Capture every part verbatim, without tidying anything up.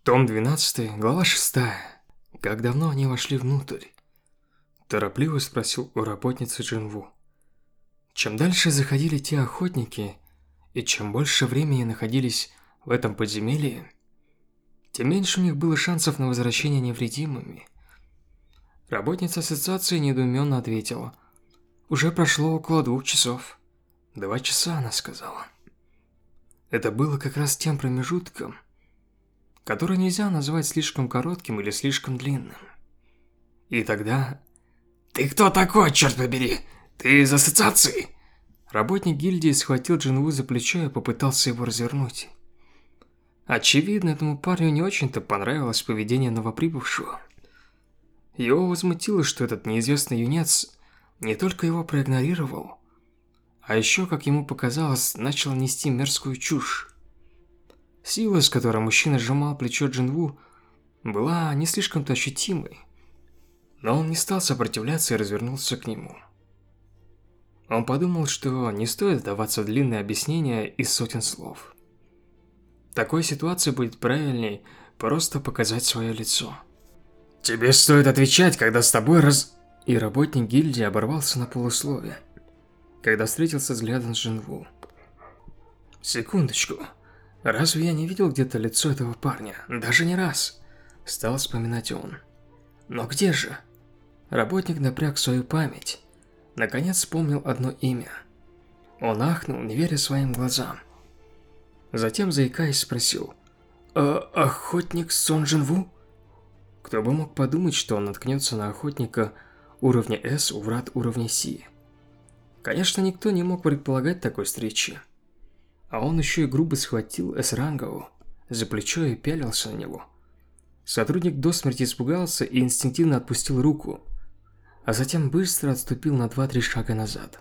Том двенадцатый, глава шестая. Как давно они вошли внутрь? Торопливо спросил у работницы Джинву. Чем дальше заходили те охотники, и чем больше времени находились в этом подземелье, тем меньше у них было шансов на возвращение невредимыми. Работница ассоциации недоуменно ответила. Уже прошло около двух часов. Два часа, она сказала. Это было как раз тем промежутком, который нельзя назвать слишком коротким или слишком длинным. И тогда... «Ты кто такой, черт побери? Ты из ассоциации?» Работник гильдии схватил Джинву за плечо и попытался его развернуть. Очевидно, этому парню не очень-то понравилось поведение новоприбывшего. Его возмутило, что этот неизвестный юнец не только его проигнорировал, а еще, как ему показалось, начал нести мерзкую чушь. Сила, с которой мужчина сжимал плечо Джинву, была не слишком-то ощутимой, но он не стал сопротивляться и развернулся к нему. Он подумал, что не стоит вдаваться в длинные объяснения из сотен слов. В такой ситуации будет правильней просто показать свое лицо. «Тебе стоит отвечать, когда с тобой раз...» И работник гильдии оборвался на полусловие, когда встретился взглядом с Джинву. «Секундочку. Разве я не видел где-то лицо этого парня? Даже не раз!» Стал вспоминать он. «Но где же?» Работник напряг свою память. Наконец вспомнил одно имя. Он ахнул, не веря своим глазам. Затем, заикаясь, спросил. «А охотник Сон Джинву?» Кто бы мог подумать, что он наткнется на охотника уровня С у врат уровня Си. Конечно, никто не мог предполагать такой встречи. А он еще и грубо схватил С-рангову за плечо и пялился на него. Сотрудник до смерти испугался и инстинктивно отпустил руку, а затем быстро отступил на два-три шага назад.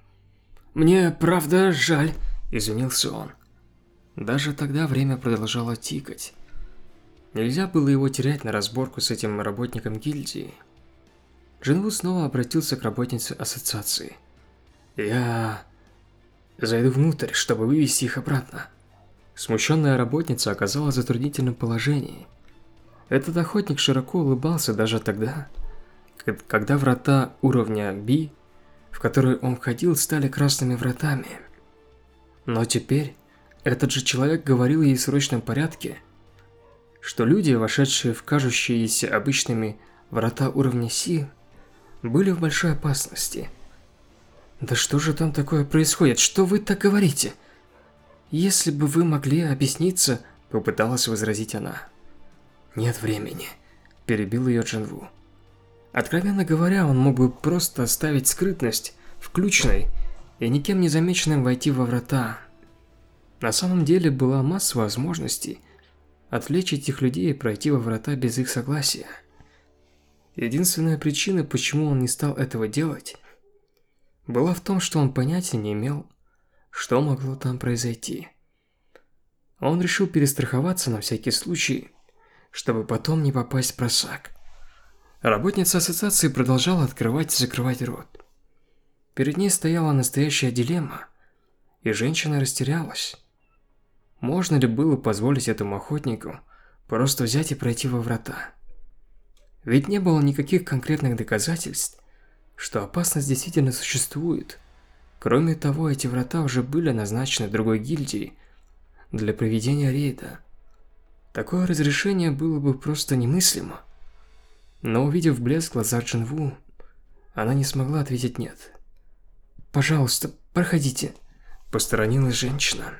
«Мне правда жаль», – извинился он. Даже тогда время продолжало тикать. Нельзя было его терять на разборку с этим работником гильдии. Джинву снова обратился к работнице ассоциации. «Я... зайду внутрь, чтобы вывести их обратно». Смущенная работница оказалась в затруднительном положении. Этот охотник широко улыбался даже тогда, когда врата уровня Би, в которые он входил, стали красными вратами. Но теперь этот же человек говорил ей в срочном порядке, что люди, вошедшие в кажущиеся обычными врата уровня Си, были в большой опасности. «Да что же там такое происходит? Что вы так говорите?» «Если бы вы могли объясниться», — попыталась возразить она. «Нет времени», – перебил ее Джинву. Откровенно говоря, он мог бы просто оставить скрытность включенной и никем не замеченным войти во врата. На самом деле была масса возможностей отвлечь этих людей и пройти во врата без их согласия. Единственная причина, почему он не стал этого делать, была в том, что он понятия не имел, что могло там произойти. Он решил перестраховаться на всякий случай, чтобы потом не попасть в просак. Работница ассоциации продолжала открывать и закрывать рот. Перед ней стояла настоящая дилемма, и женщина растерялась. Можно ли было позволить этому охотнику просто взять и пройти во врата? Ведь не было никаких конкретных доказательств, что опасность действительно существует. Кроме того, эти врата уже были назначены другой гильдией для проведения рейда. Такое разрешение было бы просто немыслимо. Но увидев блеск в глазах Джинву, она не смогла ответить «нет». «Пожалуйста, проходите», – посторонилась женщина.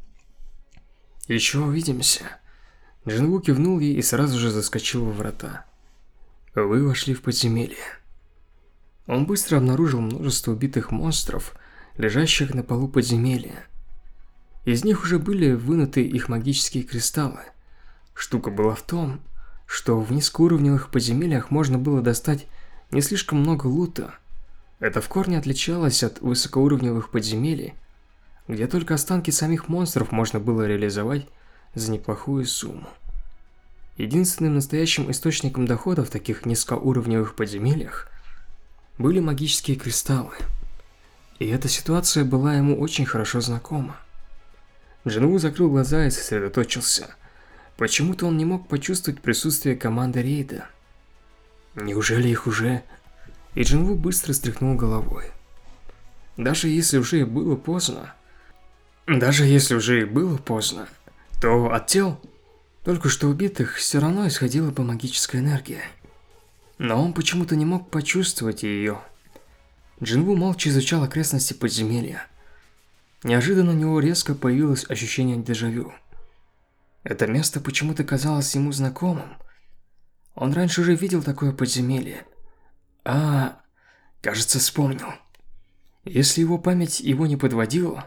«Еще увидимся». Джинву кивнул ей и сразу же заскочил во врата. Вы вошли в подземелье. Он быстро обнаружил множество убитых монстров, лежащих на полу подземелья. Из них уже были вынуты их магические кристаллы. Штука была в том, что в низкоуровневых подземельях можно было достать не слишком много лута. Это в корне отличалось от высокоуровневых подземелий, где только останки самих монстров можно было реализовать за неплохую сумму. Единственным настоящим источником дохода в таких низкоуровневых подземельях были магические кристаллы. И эта ситуация была ему очень хорошо знакома. Джинву закрыл глаза и сосредоточился. Почему-то он не мог почувствовать присутствие команды рейда. Неужели их уже... И Джинву быстро стряхнул головой. Даже если уже и было поздно... Даже если уже и было поздно, то от тел только что убитых все равно исходила бы магическая энергия. Но он почему-то не мог почувствовать ее. Джинву молча изучал окрестности подземелья. Неожиданно у него резко появилось ощущение дежавю. Это место почему-то казалось ему знакомым. Он раньше уже видел такое подземелье. А, кажется, вспомнил. Если его память его не подводила,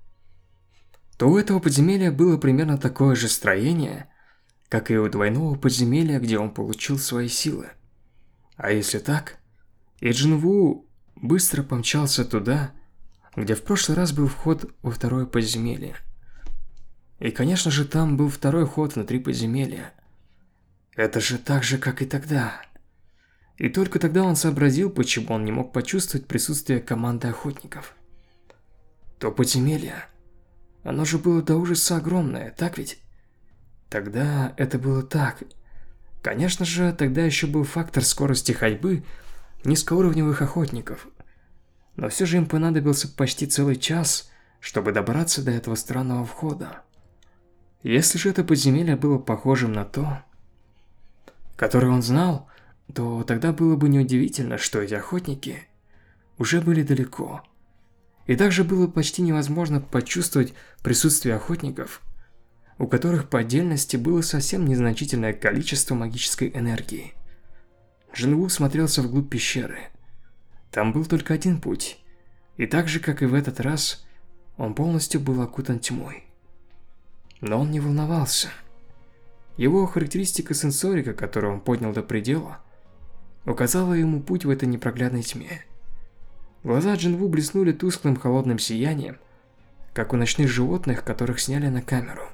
то у этого подземелья было примерно такое же строение, как и у двойного подземелья, где он получил свои силы. А если так, и Джинву быстро помчался туда, где в прошлый раз был вход во второе подземелье. И, конечно же, там был второй ход внутри подземелья. Это же так же, как и тогда. И только тогда он сообразил, почему он не мог почувствовать присутствие команды охотников. То подземелье, оно же было до ужаса огромное, так ведь? Тогда это было так. Конечно же, тогда еще был фактор скорости ходьбы низкоуровневых охотников. Но все же им понадобился почти целый час, чтобы добраться до этого странного входа. Если же это подземелье было похожим на то, которое он знал, то тогда было бы неудивительно, что эти охотники уже были далеко. И также было почти невозможно почувствовать присутствие охотников, у которых по отдельности было совсем незначительное количество магической энергии. Джинву смотрелся вглубь пещеры. Там был только один путь, и так же, как и в этот раз, он полностью был окутан тьмой. Но он не волновался. Его характеристика сенсорика, которую он поднял до предела, указала ему путь в этой непроглядной тьме. Глаза Джинву блеснули тусклым холодным сиянием, как у ночных животных, которых сняли на камеру.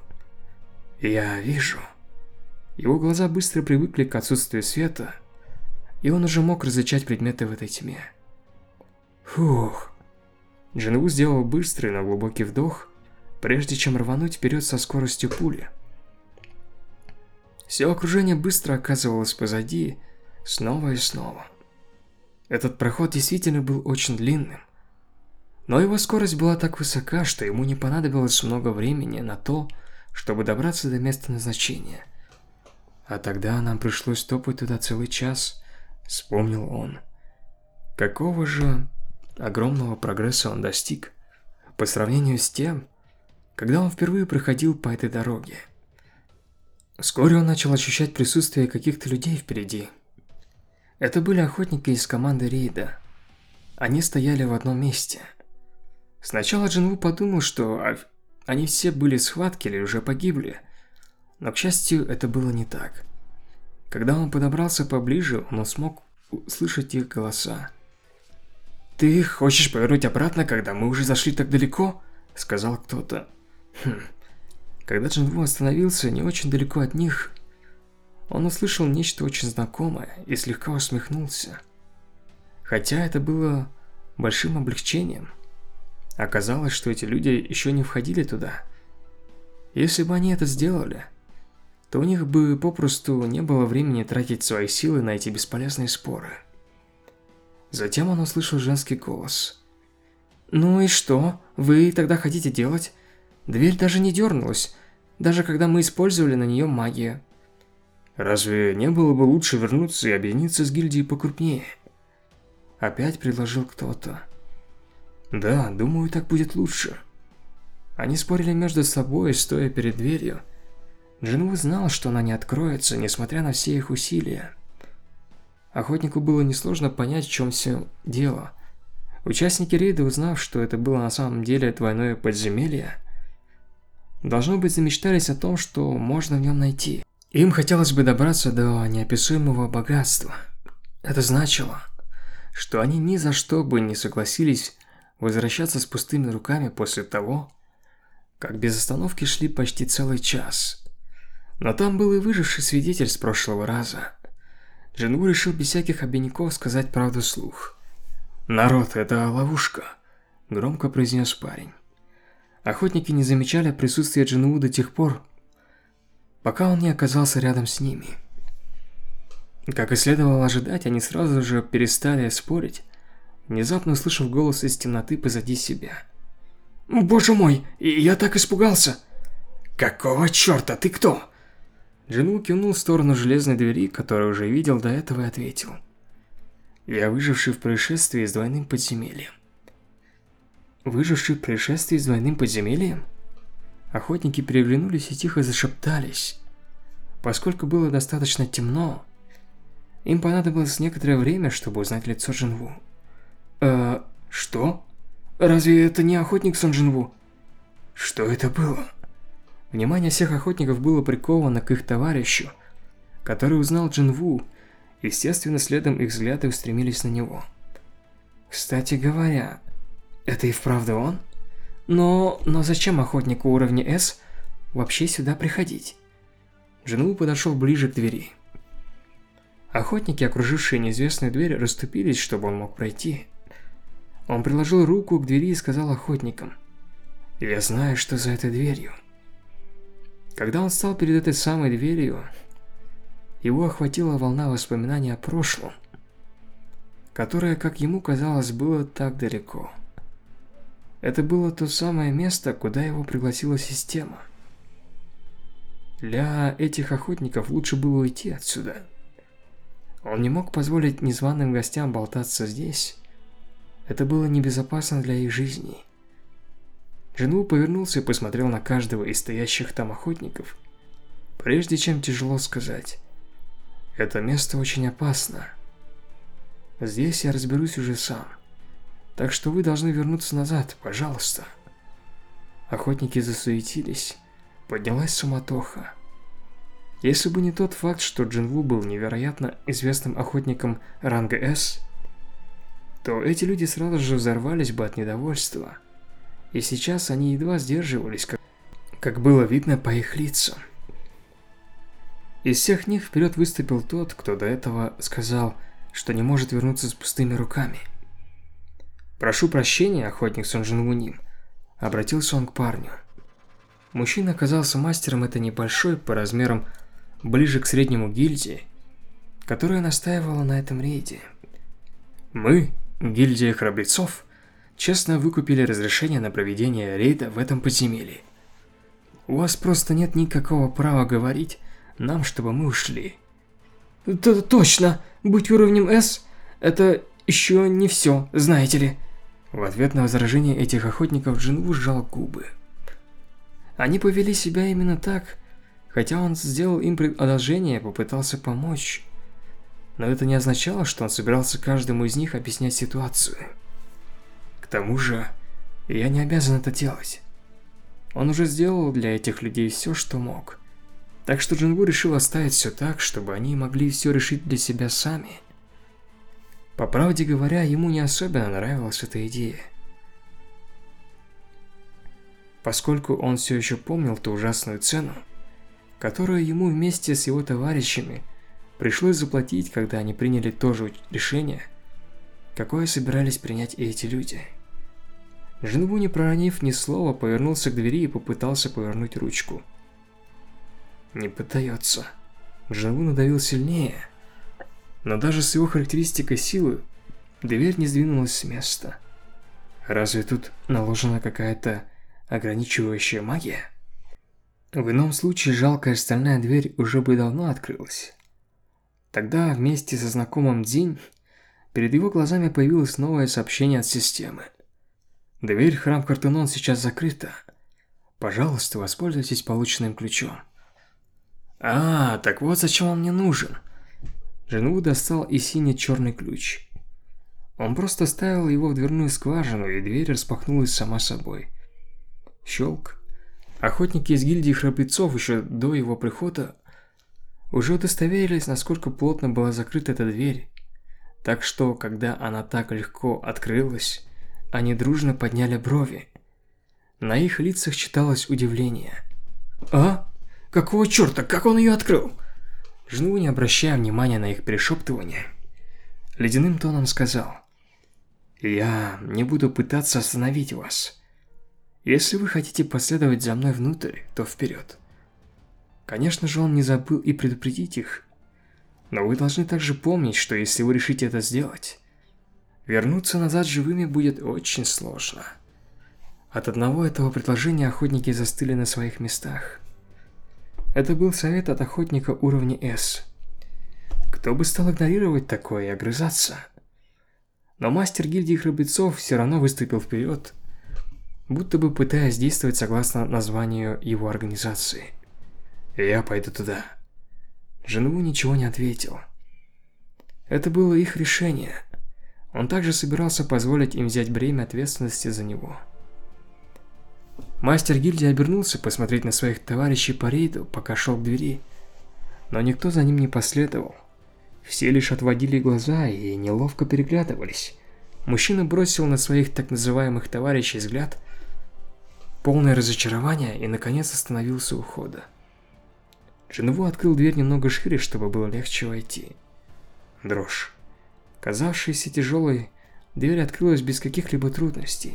«Я вижу». Его глаза быстро привыкли к отсутствию света, и он уже мог различать предметы в этой тьме. Фух. Джинву сделал быстрый, но глубокий вдох, прежде чем рвануть вперед со скоростью пули. Все окружение быстро оказывалось позади, снова и снова. Этот проход действительно был очень длинным, но его скорость была так высока, что ему не понадобилось много времени на то, чтобы добраться до места назначения. А тогда нам пришлось топать туда целый час, вспомнил он. Какого же огромного прогресса он достиг по сравнению с тем, когда он впервые проходил по этой дороге. Вскоре он начал ощущать присутствие каких-то людей впереди. Это были охотники из команды рейда. Они стояли в одном месте. Сначала Джинву подумал, что они все были в схватке или уже погибли, но, к счастью, это было не так. Когда он подобрался поближе, он смог услышать их голоса. «Ты хочешь повернуть обратно, когда мы уже зашли так далеко?» — сказал кто-то. Хм. Когда Джинву остановился не очень далеко от них, он услышал нечто очень знакомое и слегка усмехнулся. Хотя это было большим облегчением. Оказалось, что эти люди еще не входили туда. Если бы они это сделали, то у них бы попросту не было времени тратить свои силы на эти бесполезные споры. Затем он услышал женский голос. «Ну и что? Вы тогда хотите делать? Дверь даже не дернулась, даже когда мы использовали на нее магию». «Разве не было бы лучше вернуться и объединиться с гильдией покрупнее?» Опять предложил кто-то. «Да, думаю, так будет лучше». Они спорили между собой, стоя перед дверью. Джинву знал, что она не откроется, несмотря на все их усилия. Охотнику было несложно понять, в чем все дело. Участники рейда, узнав, что это было на самом деле двойное подземелье, должно быть, замечтались о том, что можно в нем найти. Им хотелось бы добраться до неописуемого богатства. Это значило, что они ни за что бы не согласились возвращаться с пустыми руками после того, как без остановки шли почти целый час. Но там был и выживший свидетель с прошлого раза. Джинву решил без всяких обиняков сказать правду вслух. «Народ, это ловушка», — громко произнес парень. Охотники не замечали присутствия Джинву до тех пор, пока он не оказался рядом с ними. Как и следовало ожидать, они сразу же перестали спорить, внезапно услышав голос из темноты позади себя. «Боже мой, я так испугался!» «Какого черта, ты кто?» Джинву кивнул в сторону железной двери, которую уже видел до этого, и ответил. «Я выживший в происшествии с двойным подземельем». «Выживший в происшествии с двойным подземельем?» Охотники переглянулись и тихо зашептались. Поскольку было достаточно темно, им понадобилось некоторое время, чтобы узнать лицо Джинву. «Э, что? Разве это не охотник Сон Джинву?» «Что это было?» Внимание всех охотников было приковано к их товарищу, который узнал Джинву. Естественно, следом их взгляды устремились на него. «Кстати говоря, это и вправду он? Но, но зачем охотнику уровня С вообще сюда приходить?» Джинву подошел ближе к двери. Охотники, окружившие неизвестную дверь, расступились, чтобы он мог пройти. Он приложил руку к двери и сказал охотникам: «Я знаю, что за этой дверью». Когда он стал перед этой самой дверью, его охватила волна воспоминаний о прошлом, которое, как ему казалось, было так далеко. Это было то самое место, куда его пригласила система. Для этих охотников лучше было уйти отсюда. Он не мог позволить незваным гостям болтаться здесь. Это было небезопасно для их жизней. Джинву повернулся и посмотрел на каждого из стоящих там охотников, прежде чем тяжело сказать: «Это место очень опасно. Здесь я разберусь уже сам. Так что вы должны вернуться назад, пожалуйста». Охотники засуетились. Поднялась суматоха. Если бы не тот факт, что Джинву был невероятно известным охотником ранга С, то эти люди сразу же взорвались бы от недовольства. И сейчас они едва сдерживались, как, как было видно по их лицам. Из всех них вперед выступил тот, кто до этого сказал, что не может вернуться с пустыми руками. «Прошу прощения, охотник Сон Джинву Ним», — обратился он к парню. Мужчина оказался мастером этой небольшой по размерам ближе к среднему гильдии, которая настаивала на этом рейде. «Мы, гильдия храбрецов, честно выкупили разрешение на проведение рейда в этом подземелье. У вас просто нет никакого права говорить нам, чтобы мы ушли». «Т Точно, быть уровнем С – это еще не все, знаете ли». В ответ на возражение этих охотников Джинву сжал губы. Они повели себя именно так, хотя он сделал им одолжение и попытался помочь. Но это не означало, что он собирался каждому из них объяснять ситуацию. К тому же, я не обязан это делать. Он уже сделал для этих людей все, что мог. Так что Джинву решил оставить все так, чтобы они могли все решить для себя сами. По правде говоря, ему не особенно нравилась эта идея. Поскольку он все еще помнил ту ужасную цену, которую ему вместе с его товарищами пришлось заплатить, когда они приняли то же решение, какое собирались принять и эти люди. Джинву, не проронив ни слова, повернулся к двери и попытался повернуть ручку. Не поддается. Джинву надавил сильнее, но даже с его характеристикой силы дверь не сдвинулась с места. Разве тут наложена какая-то ограничивающая магия? В ином случае жалкая стальная дверь уже бы давно открылась. Тогда вместе со знакомым Дзинь перед его глазами появилось новое сообщение от системы. Дверь в храм Картенон сейчас закрыта. Пожалуйста, воспользуйтесь полученным ключом. А, так вот зачем он мне нужен. Джинву достал и синий-черный ключ. Он просто ставил его в дверную скважину, и дверь распахнулась сама собой. Щелк. Охотники из гильдии храбрецов еще до его прихода уже удостоверились, насколько плотно была закрыта эта дверь. Так что, когда она так легко открылась, они дружно подняли брови. На их лицах читалось удивление. «А? Какого черта? Как он ее открыл?» Джинву, не обращая внимания на их перешептывание, ледяным тоном сказал: «Я не буду пытаться остановить вас. Если вы хотите последовать за мной внутрь, то вперед». Конечно же, он не забыл и предупредить их. Но вы должны также помнить, что если вы решите это сделать, вернуться назад живыми будет очень сложно. От одного этого предложения охотники застыли на своих местах. Это был совет от охотника уровня С. Кто бы стал игнорировать такое и огрызаться? Но мастер гильдии храбрецов все равно выступил вперед, будто бы пытаясь действовать согласно названию его организации. «Я пойду туда». Джинву ничего не ответил. Это было их решение. Он также собирался позволить им взять бремя ответственности за него. Мастер гильдии обернулся посмотреть на своих товарищей по рейду, пока шел к двери. Но никто за ним не последовал. Все лишь отводили глаза и неловко переглядывались. Мужчина бросил на своих так называемых товарищей взгляд, полное разочарование, и наконец остановился у входа. Джинву открыл дверь немного шире, чтобы было легче войти. Дрожь. Казавшаяся тяжелой, дверь открылась без каких-либо трудностей.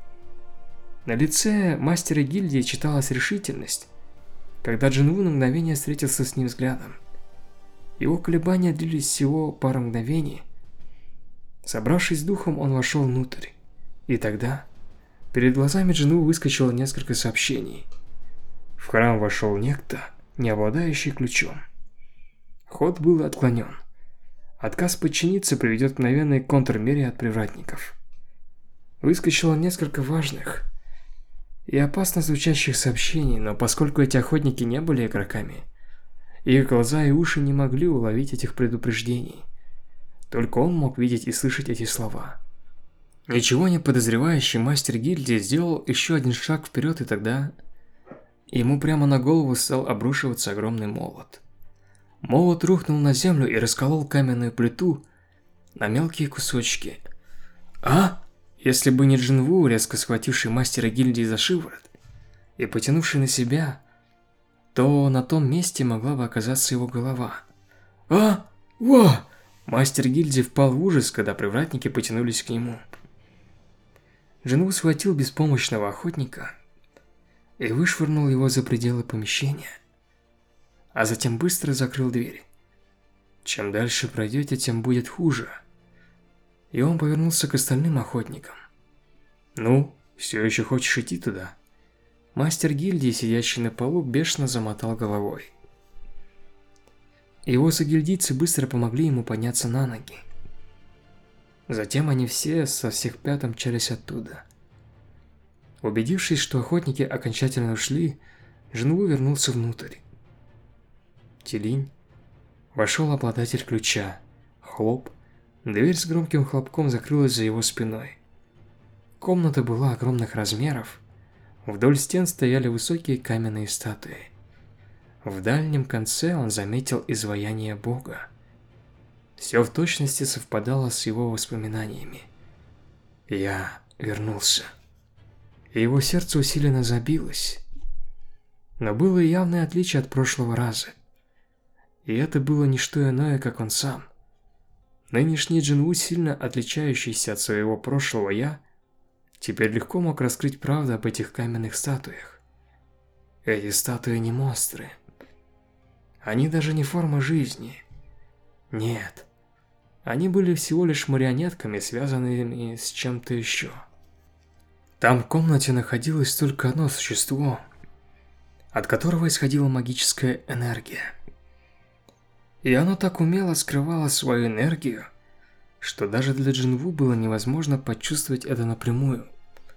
На лице мастера гильдии читалась решительность, когда Джинву на мгновение встретился с ним взглядом. Его колебания длились всего пару мгновений. Собравшись с духом, он вошел внутрь. И тогда перед глазами Джинву выскочило несколько сообщений. В храм вошел некто, не обладающий ключом. Ход был отклонен. Отказ подчиниться приведет к мгновенной контрмере от привратников. Выскочило несколько важных и опасно звучащих сообщений, но поскольку эти охотники не были игроками, их глаза и уши не могли уловить этих предупреждений. Только он мог видеть и слышать эти слова. Ничего не подозревающий мастер гильдии сделал еще один шаг вперед, и тогда ему прямо на голову стал обрушиваться огромный молот. Молот рухнул на землю и расколол каменную плиту на мелкие кусочки. А? Если бы не Джинву, резко схвативший мастера гильдии за шиворот и потянувший на себя, то на том месте могла бы оказаться его голова. А? Во! Мастер гильдии впал в ужас, когда привратники потянулись к нему. Джинву схватил беспомощного охотника и вышвырнул его за пределы помещения, а затем быстро закрыл дверь. Чем дальше пройдете, тем будет хуже. И он повернулся к остальным охотникам. «Ну, все еще хочешь идти туда?» Мастер гильдии, сидящий на полу, бешено замотал головой. Его согильдийцы быстро помогли ему подняться на ноги. Затем они все со всех пят мчались оттуда. Убедившись, что охотники окончательно ушли, Джинву вернулся внутрь. Тилинь. Вошел обладатель ключа. Хлоп. Дверь с громким хлопком закрылась за его спиной. Комната была огромных размеров. Вдоль стен стояли высокие каменные статуи. В дальнем конце он заметил изваяние бога. Все в точности совпадало с его воспоминаниями. Я вернулся. И его сердце усиленно забилось. Но было явное отличие от прошлого раза. И это было не что иное, как он сам. Нынешний Джинву, сильно отличающийся от своего прошлого «я», теперь легко мог раскрыть правду об этих каменных статуях. Эти статуи не монстры. Они даже не форма жизни. Нет. Они были всего лишь марионетками, связанными с чем-то еще. Там в комнате находилось только одно существо, от которого исходила магическая энергия. И оно так умело скрывало свою энергию, что даже для Джинву было невозможно почувствовать это напрямую.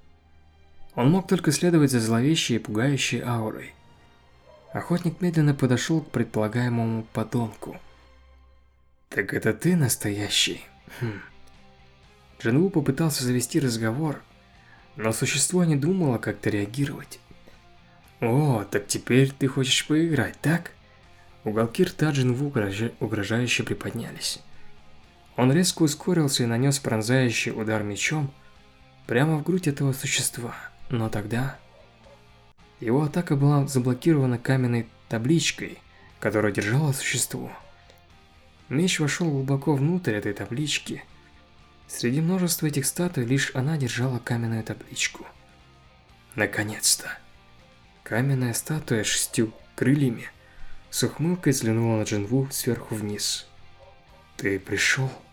Он мог только следовать за зловещей и пугающей аурой. Охотник медленно подошел к предполагаемому подонку. «Так это ты настоящий?» Хм. Джинву попытался завести разговор, но существо не думало как-то реагировать. «О, так теперь ты хочешь поиграть, так?» Уголки рта Джинву угрожающе приподнялись. Он резко ускорился и нанес пронзающий удар мечом прямо в грудь этого существа. Но тогда его атака была заблокирована каменной табличкой, которую держало существо. Меч вошел глубоко внутрь этой таблички. Среди множества этих статуй лишь она держала каменную табличку. Наконец-то. Каменная статуя с шестью крыльями С ухмылкой взглянула на Джинву сверху вниз. «Ты пришел?»